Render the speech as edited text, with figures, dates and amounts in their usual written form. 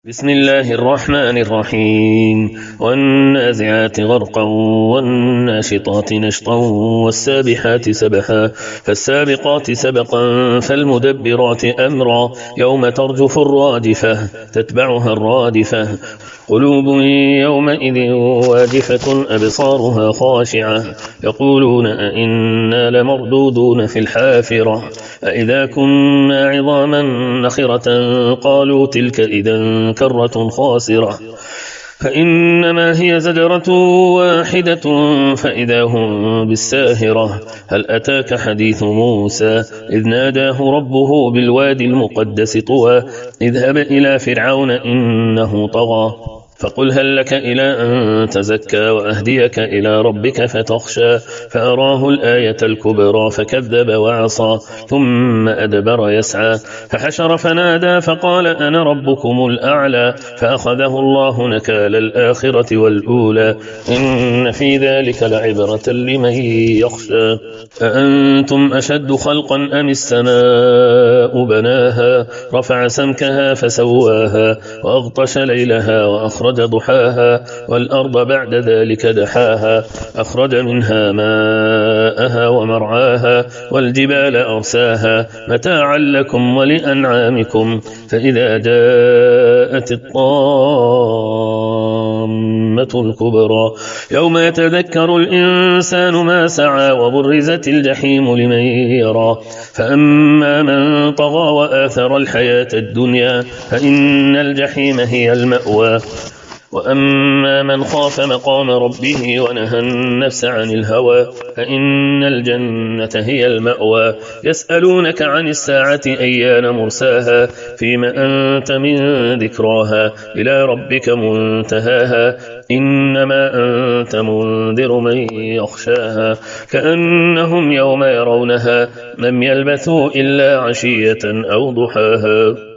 بسم الله الرحمن الرحيم والنازعات غرقا والناشطات نشطا والسابحات سبحا فالسابقات سبقا فالمدبرات أمرا يوم ترجف الرادفة تتبعها الرادفة قلوب يومئذ واجفة أبصارها خاشعة يقولون أئنا لمردودون في الحافرة أئذا كنا عظاما نخرة قالوا تلك إذا كرة خاسرة فإنما هي زجرة واحدة فإذا هم بالساهرة هل أتاك حديث موسى إذ ناداه ربه بالوادي المقدس طوى اذهب إلى فرعون إنه طغى فقل هل لك إلى أن تزكى وأهديك إلى ربك فتخشى فأراه الآية الكبرى فكذب وعصى ثم أدبر يسعى فحشر فنادى فقال أنا ربكم الأعلى فأخذه الله نكال الآخرة والأولى إن في ذلك لعبرة لمن يخشى أأنتم أشد خلقا أم السماء بناها رفع سمكها فسواها وأغطش ليلها وأخرج ضحاها والأرض بعد ذلك دحاها أخرج منها ماءها ومرعاها والجبال أرساها متاعا لكم ولأنعامكم فإذا جاءت الطامة الكبرى يوم يتذكر الإنسان ما سعى وبرزت الجحيم لمن يرى فأما من طغى وآثر الحياة الدنيا فإن الجحيم هي المأوى وأما من خاف مقام ربه ونهى النفس عن الهوى فإن الجنة هي المأوى يسألونك عن الساعة أيان مرساها فيما أنت من ذكراها إلى ربك منتهاها إنما أنت منذر من يخشاها كأنهم يوم يرونها لم يلبثوا إلا عشية أو ضحاها